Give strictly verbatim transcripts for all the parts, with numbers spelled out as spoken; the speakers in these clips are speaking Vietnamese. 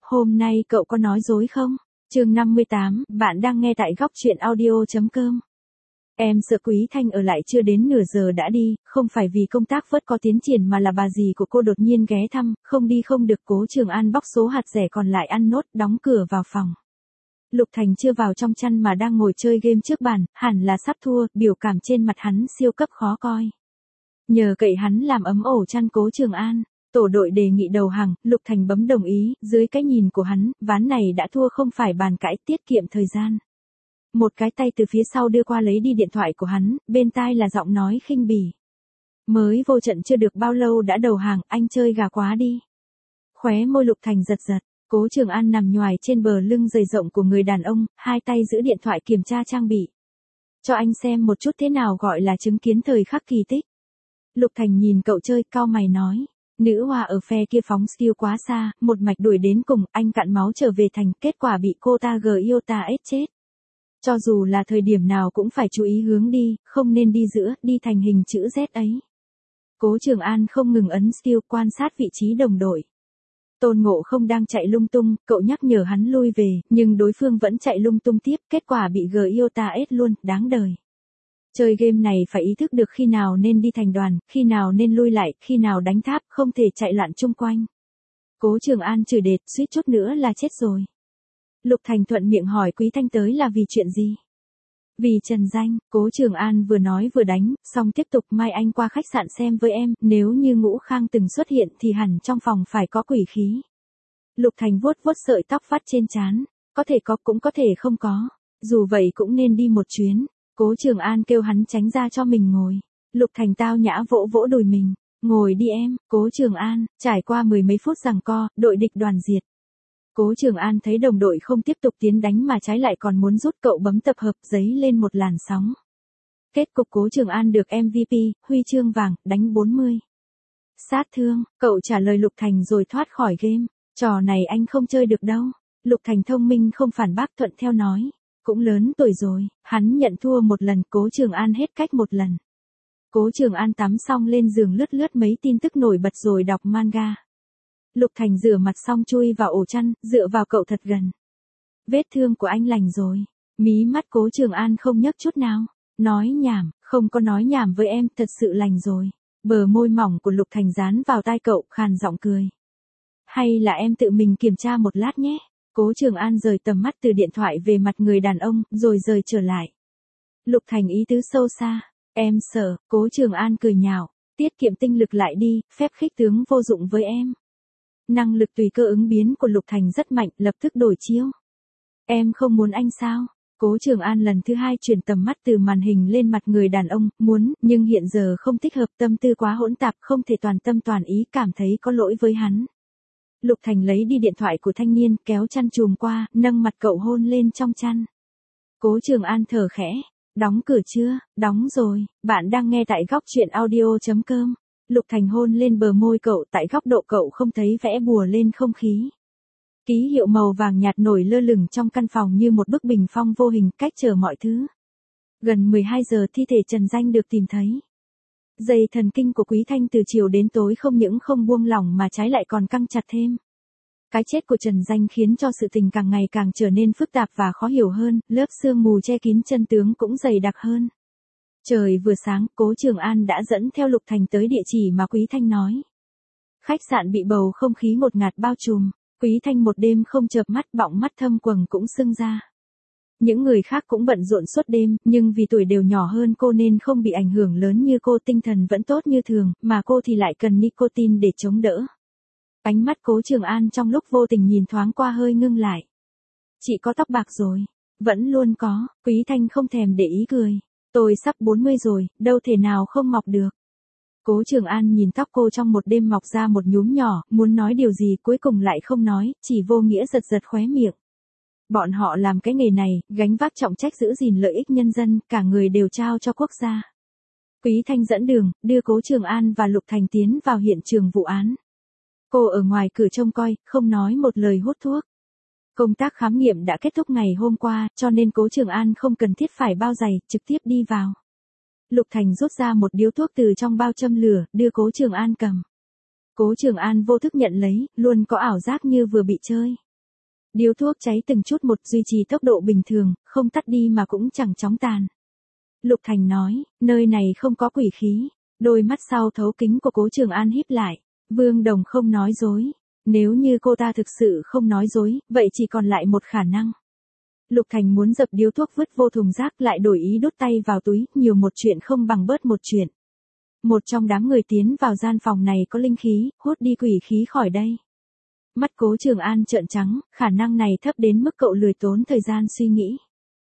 Hôm nay cậu có nói dối không? Chương năm mươi tám, bạn đang nghe tại góc truyện audio.com. Em sợ Quý Thanh ở lại chưa đến nửa giờ đã đi, không phải vì công tác vớt có tiến triển mà là bà dì của cô đột nhiên ghé thăm, không đi không được. Cố Trường An bóc số hạt rẻ còn lại ăn nốt, đóng cửa vào phòng. Lục Thành chưa vào trong chăn mà đang ngồi chơi game trước bàn, hẳn là sắp thua, biểu cảm trên mặt hắn siêu cấp khó coi. Nhờ cậy hắn làm ấm ổ chăn Cố Trường An. Tổ đội đề nghị đầu hàng, Lục Thành bấm đồng ý, dưới cái nhìn của hắn, ván này đã thua không phải bàn cãi, tiết kiệm thời gian. Một cái tay từ phía sau đưa qua lấy đi điện thoại của hắn, bên tai là giọng nói khinh bỉ. Mới vô trận chưa được bao lâu đã đầu hàng, anh chơi gà quá đi. Khóe môi Lục Thành giật giật, Cố Trường An nằm nhoài trên bờ lưng dày rộng của người đàn ông, hai tay giữ điện thoại kiểm tra trang bị. Cho anh xem một chút thế nào gọi là chứng kiến thời khắc kỳ tích. Lục Thành nhìn cậu chơi, cau mày nói. Nữ hoa ở phe kia phóng skill quá xa, một mạch đuổi đến cùng, anh cạn máu trở về thành, kết quả bị cô ta gờ yêu ta ết chết. Cho dù là thời điểm nào cũng phải chú ý hướng đi, không nên đi giữa, đi thành hình chữ Z ấy. Cố Trường An không ngừng ấn skill quan sát vị trí đồng đội. Tôn Ngộ Không đang chạy lung tung, cậu nhắc nhở hắn lui về, nhưng đối phương vẫn chạy lung tung tiếp, kết quả bị gờ yêu ta ết luôn, đáng đời. Chơi game này phải ý thức được khi nào nên đi thành đoàn, khi nào nên lui lại, khi nào đánh tháp, không thể chạy loạn chung quanh. Cố Trường An chửi đệt, suýt chút nữa là chết rồi. Lục Thành thuận miệng hỏi Quý Thanh tới là vì chuyện gì? Vì Trần Danh, Cố Trường An vừa nói vừa đánh, xong tiếp tục mai anh qua khách sạn xem với em, nếu như Ngũ Khang từng xuất hiện thì hẳn trong phòng phải có quỷ khí. Lục Thành vuốt vuốt sợi tóc vắt trên trán, có thể có cũng có thể không có, dù vậy cũng nên đi một chuyến. Cố Trường An kêu hắn tránh ra cho mình ngồi. Lục Thành tao nhã vỗ vỗ đùi mình. Ngồi đi em, Cố Trường An, trải qua mười mấy phút giằng co, đội địch đoàn diệt. Cố Trường An thấy đồng đội không tiếp tục tiến đánh mà trái lại còn muốn rút, cậu bấm tập hợp giấy lên một làn sóng. Kết cục Cố Trường An được em vê pê, huy chương vàng, đánh bốn mươi. Sát thương, cậu trả lời Lục Thành rồi thoát khỏi game. Trò này anh không chơi được đâu. Lục Thành thông minh không phản bác, thuận theo nói. Cũng lớn tuổi rồi, hắn nhận thua một lần, Cố Trường An hết cách một lần. Cố Trường An tắm xong lên giường lướt lướt mấy tin tức nổi bật rồi đọc manga. Lục Thành rửa mặt xong chui vào ổ chăn, dựa vào cậu thật gần. Vết thương của anh lành rồi. Mí mắt Cố Trường An không nhấc chút nào. Nói nhảm, không có nói nhảm với em, thật sự lành rồi. Bờ môi mỏng của Lục Thành dán vào tai cậu, khàn giọng cười. Hay là em tự mình kiểm tra một lát nhé. Cố Trường An rời tầm mắt từ điện thoại về mặt người đàn ông, rồi rời trở lại. Lục Thành ý tứ sâu xa. Em sợ, Cố Trường An cười nhạo. Tiết kiệm tinh lực lại đi, phép khích tướng vô dụng với em. Năng lực tùy cơ ứng biến của Lục Thành rất mạnh, lập tức đổi chiêu. Em không muốn anh sao? Cố Trường An lần thứ hai chuyển tầm mắt từ màn hình lên mặt người đàn ông, muốn, nhưng hiện giờ không thích hợp, tâm tư quá hỗn tạp, không thể toàn tâm toàn ý, cảm thấy có lỗi với hắn. Lục Thành lấy đi điện thoại của thanh niên, kéo chăn chùm qua, nâng mặt cậu hôn lên trong chăn. Cố Trường An thở khẽ. Đóng cửa chưa? Đóng rồi, bạn đang nghe tại góc truyện audio.com. Lục Thành hôn lên bờ môi cậu, tại góc độ cậu không thấy vẽ bùa lên không khí. Ký hiệu màu vàng nhạt nổi lơ lửng trong căn phòng như một bức bình phong vô hình, cách trở mọi thứ. Gần mười hai giờ thi thể Trần Danh được tìm thấy. Dây thần kinh của Quý Thanh từ chiều đến tối không những không buông lỏng mà trái lại còn căng chặt thêm. Cái chết của Trần Danh khiến cho sự tình càng ngày càng trở nên phức tạp và khó hiểu hơn, lớp sương mù che kín chân tướng cũng dày đặc hơn. Trời vừa sáng, Cố Trường An đã dẫn theo Lục Thành tới địa chỉ mà Quý Thanh nói. Khách sạn bị bầu không khí ngột ngạt bao trùm, Quý Thanh một đêm không chợp mắt, bọng mắt thâm quầng cũng sưng ra. Những người khác cũng bận rộn suốt đêm, nhưng vì tuổi đều nhỏ hơn cô nên không bị ảnh hưởng lớn như cô, tinh thần vẫn tốt như thường, mà cô thì lại cần nicotine để chống đỡ. Ánh mắt Cố Trường An trong lúc vô tình nhìn thoáng qua hơi ngưng lại. Chị có tóc bạc rồi. Vẫn luôn có, Quý Thanh không thèm để ý cười. Tôi sắp bốn mươi rồi, đâu thể nào không mọc được. Cố Trường An nhìn tóc cô trong một đêm mọc ra một nhúm nhỏ, muốn nói điều gì cuối cùng lại không nói, chỉ vô nghĩa giật giật khóe miệng. Bọn họ làm cái nghề này, gánh vác trọng trách giữ gìn lợi ích nhân dân, cả người đều trao cho quốc gia. Quý Thanh dẫn đường, đưa Cố Trường An và Lục Thành tiến vào hiện trường vụ án. Cô ở ngoài cửa trông coi, không nói một lời, hút thuốc. Công tác khám nghiệm đã kết thúc ngày hôm qua, cho nên Cố Trường An không cần thiết phải bao giày, trực tiếp đi vào. Lục Thành rút ra một điếu thuốc từ trong bao châm lửa, đưa Cố Trường An cầm. Cố Trường An vô thức nhận lấy, luôn có ảo giác như vừa bị chơi. Điếu thuốc cháy từng chút một duy trì tốc độ bình thường, không tắt đi mà cũng chẳng chóng tàn. Lục Thành nói, nơi này không có quỷ khí. Đôi mắt sau thấu kính của Cố Trường An híp lại. Vương Đồng không nói dối. Nếu như cô ta thực sự không nói dối, vậy chỉ còn lại một khả năng. Lục Thành muốn dập điếu thuốc vứt vô thùng rác lại đổi ý đút tay vào túi, nhiều một chuyện không bằng bớt một chuyện. Một trong đám người tiến vào gian phòng này có linh khí, hút đi quỷ khí khỏi đây. Mắt Cố Trường An trợn trắng, khả năng này thấp đến mức cậu lười tốn thời gian suy nghĩ.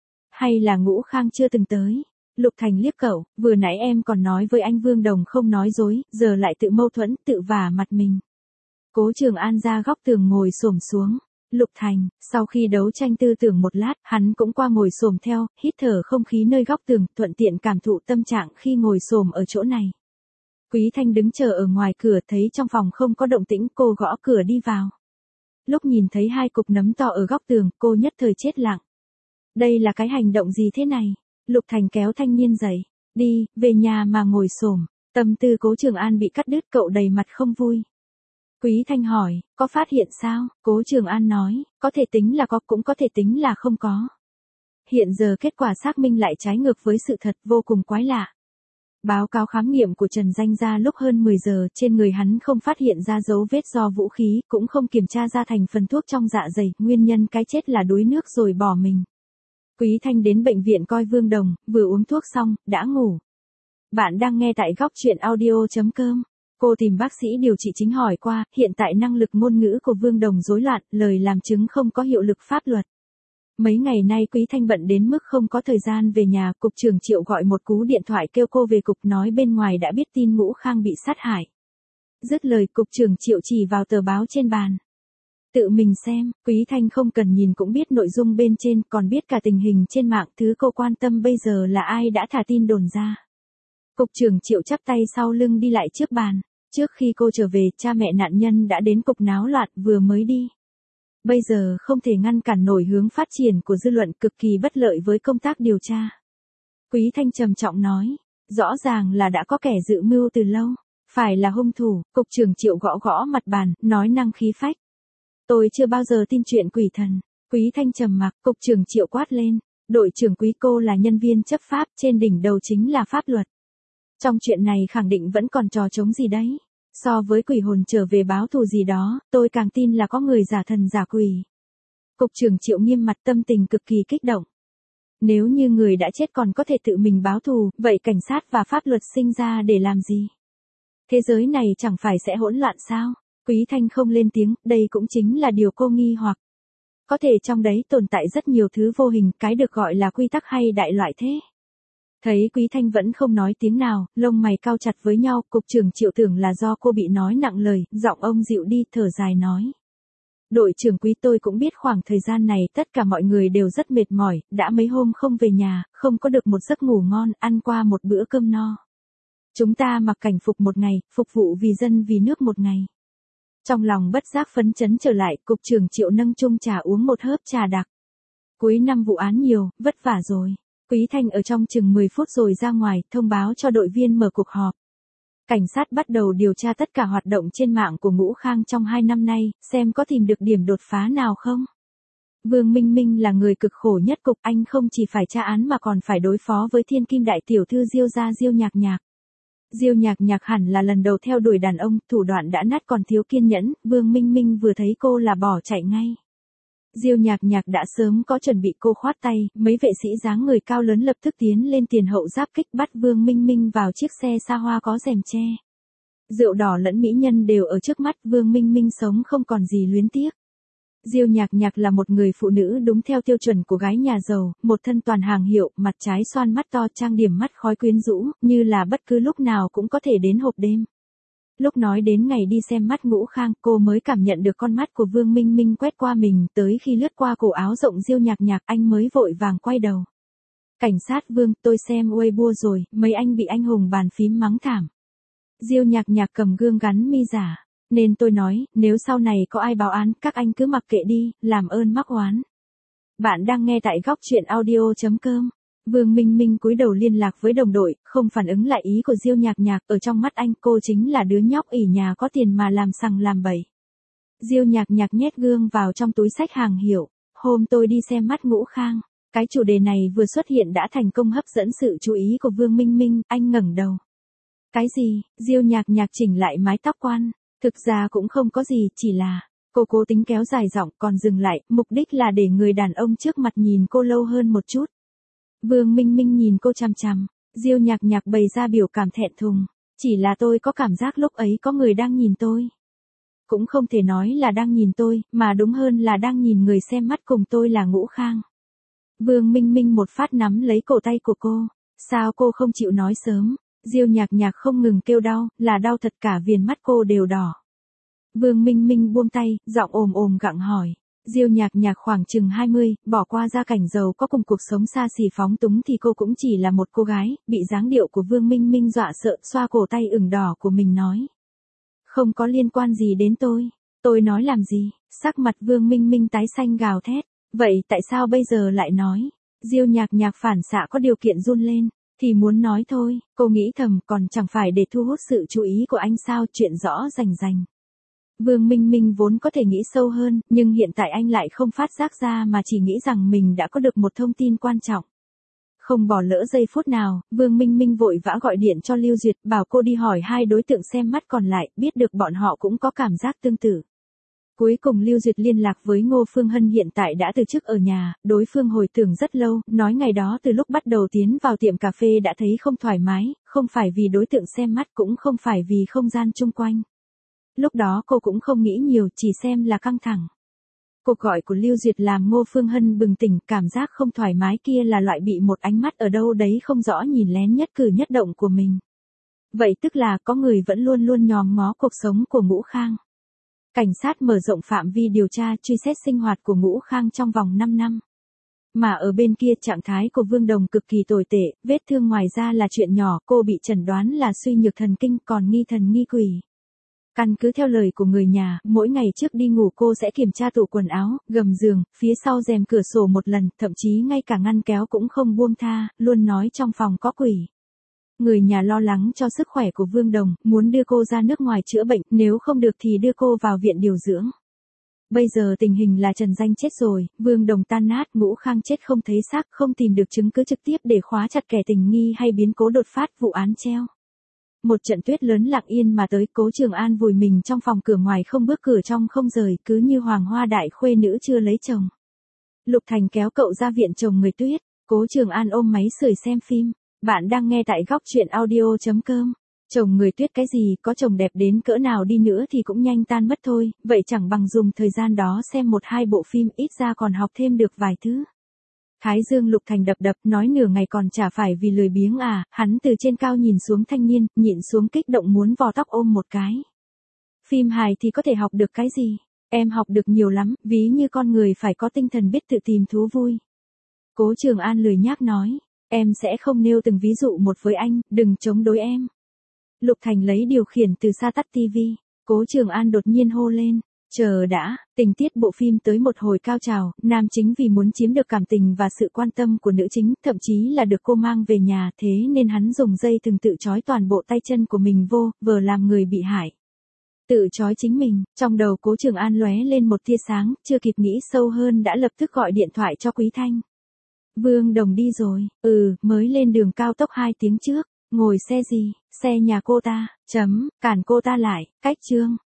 Hay là Ngũ Khang chưa từng tới? Lục Thành liếc cậu, vừa nãy em còn nói với anh Vương Đồng không nói dối, giờ lại tự mâu thuẫn, tự vả mặt mình. Cố Trường An ra góc tường ngồi xổm xuống. Lục Thành, sau khi đấu tranh tư tưởng một lát, hắn cũng qua ngồi xổm theo, hít thở không khí nơi góc tường, thuận tiện cảm thụ tâm trạng khi ngồi xổm ở chỗ này. Quý Thanh đứng chờ ở ngoài cửa, thấy trong phòng không có động tĩnh, cô gõ cửa đi vào. Lúc nhìn thấy hai cục nấm to ở góc tường, cô nhất thời chết lặng. Đây là cái hành động gì thế này? Lục Thành kéo thanh niên dậy. Đi, về nhà mà ngồi xổm. Tâm tư Cố Trường An bị cắt đứt, cậu đầy mặt không vui. Quý Thanh hỏi, có phát hiện sao? Cố Trường An nói, có thể tính là có, cũng có thể tính là không có. Hiện giờ kết quả xác minh lại trái ngược với sự thật, vô cùng quái lạ. Báo cáo khám nghiệm của Trần Danh ra lúc hơn mười giờ, trên người hắn không phát hiện ra dấu vết do vũ khí, cũng không kiểm tra ra thành phần thuốc trong dạ dày, nguyên nhân cái chết là đuối nước rồi bỏ mình. Quý Thanh đến bệnh viện coi Vương Đồng, vừa uống thuốc xong, đã ngủ. Bạn đang nghe tại góc truyện audio chấm com. Cô tìm bác sĩ điều trị chính hỏi qua, hiện tại năng lực ngôn ngữ của Vương Đồng rối loạn, lời làm chứng không có hiệu lực pháp luật. Mấy ngày nay Quý Thanh bận đến mức không có thời gian về nhà, cục trưởng Triệu gọi một cú điện thoại kêu cô về cục, nói bên ngoài đã biết tin Ngũ Khang bị sát hại. Dứt lời, cục trưởng Triệu chỉ vào tờ báo trên bàn. Tự mình xem, Quý Thanh không cần nhìn cũng biết nội dung bên trên, còn biết cả tình hình trên mạng, thứ cô quan tâm bây giờ là ai đã thả tin đồn ra. Cục trưởng Triệu chắp tay sau lưng đi lại trước bàn. Trước khi cô trở về, cha mẹ nạn nhân đã đến cục náo loạn, vừa mới đi. Bây giờ không thể ngăn cản nổi hướng phát triển của dư luận, cực kỳ bất lợi với công tác điều tra. Quý Thanh trầm trọng nói, rõ ràng là đã có kẻ dự mưu từ lâu, phải là hung thủ. Cục trưởng Triệu gõ gõ mặt bàn, nói năng khí phách. Tôi chưa bao giờ tin chuyện quỷ thần. Quý Thanh trầm mặc, cục trưởng Triệu quát lên. Đội trưởng Quý, cô là nhân viên chấp pháp, trên đỉnh đầu chính là pháp luật. Trong chuyện này khẳng định vẫn còn trò trống gì đấy. So với quỷ hồn trở về báo thù gì đó, tôi càng tin là có người giả thần giả quỷ. Cục trưởng Triệu nghiêm mặt, tâm tình cực kỳ kích động. Nếu như người đã chết còn có thể tự mình báo thù, vậy cảnh sát và pháp luật sinh ra để làm gì? Thế giới này chẳng phải sẽ hỗn loạn sao? Quý Thanh không lên tiếng, đây cũng chính là điều cô nghi hoặc. Có thể trong đấy tồn tại rất nhiều thứ vô hình, cái được gọi là quy tắc hay đại loại thế. Thấy Quý Thanh vẫn không nói tiếng nào, lông mày cau chặt với nhau, cục trưởng Triệu tưởng là do cô bị nói nặng lời, giọng ông dịu đi, thở dài nói. Đội trưởng Quý, tôi cũng biết khoảng thời gian này tất cả mọi người đều rất mệt mỏi, đã mấy hôm không về nhà, không có được một giấc ngủ ngon, ăn qua một bữa cơm no. Chúng ta mặc cảnh phục một ngày, phục vụ vì dân vì nước một ngày. Trong lòng bất giác phấn chấn trở lại, cục trưởng Triệu nâng chung trà uống một hớp trà đặc. Cuối năm vụ án nhiều, vất vả rồi. Quý Thanh ở trong chừng mười phút rồi ra ngoài, thông báo cho đội viên mở cuộc họp. Cảnh sát bắt đầu điều tra tất cả hoạt động trên mạng của Ngũ Khang trong hai năm nay, xem có tìm được điểm đột phá nào không. Vương Minh Minh là người cực khổ nhất cục, anh không chỉ phải tra án mà còn phải đối phó với thiên kim đại tiểu thư Diêu gia Diêu Nhạc Nhạc. Diêu Nhạc Nhạc hẳn là lần đầu theo đuổi đàn ông, thủ đoạn đã nát còn thiếu kiên nhẫn, Vương Minh Minh vừa thấy cô là bỏ chạy ngay. Diêu Nhạc Nhạc đã sớm có chuẩn bị, cô khoát tay, mấy vệ sĩ dáng người cao lớn lập tức tiến lên tiền hậu giáp kích, bắt Vương Minh Minh vào chiếc xe xa hoa có rèm che. Rượu đỏ lẫn mỹ nhân đều ở trước mắt, Vương Minh Minh sống không còn gì luyến tiếc. Diêu Nhạc Nhạc là một người phụ nữ đúng theo tiêu chuẩn của gái nhà giàu, một thân toàn hàng hiệu, mặt trái xoan mắt to, trang điểm mắt khói quyến rũ, như là bất cứ lúc nào cũng có thể đến hộp đêm. Lúc nói đến ngày đi xem mắt Ngũ Khang, cô mới cảm nhận được con mắt của Vương Minh Minh quét qua mình, tới khi lướt qua cổ áo rộng Diêu Nhạc Nhạc, anh mới vội vàng quay đầu. Cảnh sát Vương, tôi xem Weibo rồi, mấy anh bị anh hùng bàn phím mắng thảm. Diêu Nhạc Nhạc cầm gương gắn mi giả. Nên tôi nói, nếu sau này có ai báo án, các anh cứ mặc kệ đi, làm ơn mắc oán. Bạn đang nghe tại góc truyện audio chấm com. Vương Minh Minh cúi đầu liên lạc với đồng đội, không phản ứng lại ý của Diêu Nhạc Nhạc, ở trong mắt anh cô chính là đứa nhóc ỷ nhà có tiền mà làm sằng làm bậy. Diêu Nhạc Nhạc nhét gương vào trong túi xách hàng hiệu. Hôm tôi đi xem mắt Ngũ Khang. Cái chủ đề này vừa xuất hiện đã thành công hấp dẫn sự chú ý của Vương Minh Minh, anh ngẩng đầu. Cái gì? Diêu Nhạc Nhạc chỉnh lại mái tóc quan. Thực ra cũng không có gì, chỉ là, cô cố tính kéo dài giọng còn dừng lại, mục đích là để người đàn ông trước mặt nhìn cô lâu hơn một chút. Vương Minh Minh nhìn cô chằm chằm, Diêu Nhạc Nhạc bày ra biểu cảm thẹn thùng. Chỉ là tôi có cảm giác lúc ấy có người đang nhìn tôi. Cũng không thể nói là đang nhìn tôi, mà đúng hơn là đang nhìn người xem mắt cùng tôi là Ngũ Khang. Vương Minh Minh một phát nắm lấy cổ tay của cô. Sao cô không chịu nói sớm? Diêu Nhạc Nhạc không ngừng kêu đau, là đau thật cả viền mắt cô đều đỏ. Vương Minh Minh buông tay, giọng ồm ồm gặng hỏi. Diêu Nhạc Nhạc khoảng chừng hai mươi, bỏ qua gia cảnh giàu có cùng cuộc sống xa xỉ phóng túng thì cô cũng chỉ là một cô gái, bị dáng điệu của Vương Minh Minh dọa sợ, xoa cổ tay ửng đỏ của mình nói. Không có liên quan gì đến tôi. Tôi nói làm gì? Sắc mặt Vương Minh Minh tái xanh gào thét. Vậy tại sao bây giờ lại nói? Diêu Nhạc Nhạc phản xạ có điều kiện run lên. Thì muốn nói thôi, cô nghĩ thầm còn chẳng phải để thu hút sự chú ý của anh sao, chuyện rõ rành rành. Vương Minh Minh vốn có thể nghĩ sâu hơn, nhưng hiện tại anh lại không phát giác ra mà chỉ nghĩ rằng mình đã có được một thông tin quan trọng. Không bỏ lỡ giây phút nào, Vương Minh Minh vội vã gọi điện cho Lưu Duyệt, bảo cô đi hỏi hai đối tượng xem mắt còn lại, biết được bọn họ cũng có cảm giác tương tự. Cuối cùng Lưu Duyệt liên lạc với Ngô Phương Hân hiện tại đã từ chức ở nhà, đối phương hồi tưởng rất lâu, nói ngày đó từ lúc bắt đầu tiến vào tiệm cà phê đã thấy không thoải mái, không phải vì đối tượng xem mắt cũng không phải vì không gian chung quanh. Lúc đó cô cũng không nghĩ nhiều, chỉ xem là căng thẳng. Cuộc gọi của Lưu Duyệt làm Ngô Phương Hân bừng tỉnh, cảm giác không thoải mái kia là loại bị một ánh mắt ở đâu đấy không rõ nhìn lén nhất cử nhất động của mình. Vậy tức là có người vẫn luôn luôn nhòm ngó cuộc sống của Ngũ Khang. Cảnh sát mở rộng phạm vi điều tra truy xét sinh hoạt của Ngũ Khang trong vòng năm năm. Mà ở bên kia trạng thái của Vương Đồng cực kỳ tồi tệ, vết thương ngoài ra là chuyện nhỏ, cô bị chẩn đoán là suy nhược thần kinh còn nghi thần nghi quỷ. Căn cứ theo lời của người nhà, mỗi ngày trước đi ngủ cô sẽ kiểm tra tủ quần áo, gầm giường, phía sau rèm cửa sổ một lần, thậm chí ngay cả ngăn kéo cũng không buông tha, luôn nói trong phòng có quỷ. Người nhà lo lắng cho sức khỏe của Vương Đồng, muốn đưa cô ra nước ngoài chữa bệnh, nếu không được thì đưa cô vào viện điều dưỡng. Bây giờ tình hình là Trần Danh chết rồi, Vương Đồng tan nát, Ngũ Khang chết không thấy xác, không tìm được chứng cứ trực tiếp để khóa chặt kẻ tình nghi hay biến cố đột phát, vụ án treo. Một trận tuyết lớn lặng yên mà tới, Cố Trường An vùi mình trong phòng, cửa ngoài không bước cửa trong không rời, cứ như hoàng hoa đại khuê nữ chưa lấy chồng. Lục Thành kéo cậu ra viện chồng người tuyết, Cố Trường An ôm máy sưởi xem phim. Bạn đang nghe tại góc truyện audio chấm com. Chồng người tuyết cái gì, có chồng đẹp đến cỡ nào đi nữa thì cũng nhanh tan mất thôi, vậy chẳng bằng dùng thời gian đó xem một hai bộ phim, ít ra còn học thêm được vài thứ. Thái dương Lục Thành đập đập, nói nửa ngày còn chả phải vì lười biếng à, hắn từ trên cao nhìn xuống thanh niên, nhịn xuống kích động muốn vò tóc ôm một cái. Phim hài thì có thể học được cái gì? Em học được nhiều lắm, ví như con người phải có tinh thần biết tự tìm thú vui. Cố Trường An lười nhác nói, em sẽ không nêu từng ví dụ một với anh, đừng chống đối em. Lục Thành lấy điều khiển từ xa tắt tivi, Cố Trường An đột nhiên hô lên. Chờ đã, tình tiết bộ phim tới một hồi cao trào, nam chính vì muốn chiếm được cảm tình và sự quan tâm của nữ chính, thậm chí là được cô mang về nhà, thế nên hắn dùng dây thừng tự trói toàn bộ tay chân của mình vô, vờ làm người bị hại. Tự trói chính mình, trong đầu Cố Trường An lóe lên một tia sáng, chưa kịp nghĩ sâu hơn đã lập tức gọi điện thoại cho Quý Thanh. Vương Đồng đi rồi, ừ, mới lên đường cao tốc hai tiếng trước, ngồi xe gì, xe nhà cô ta, chấm, cản cô ta lại, cách chương.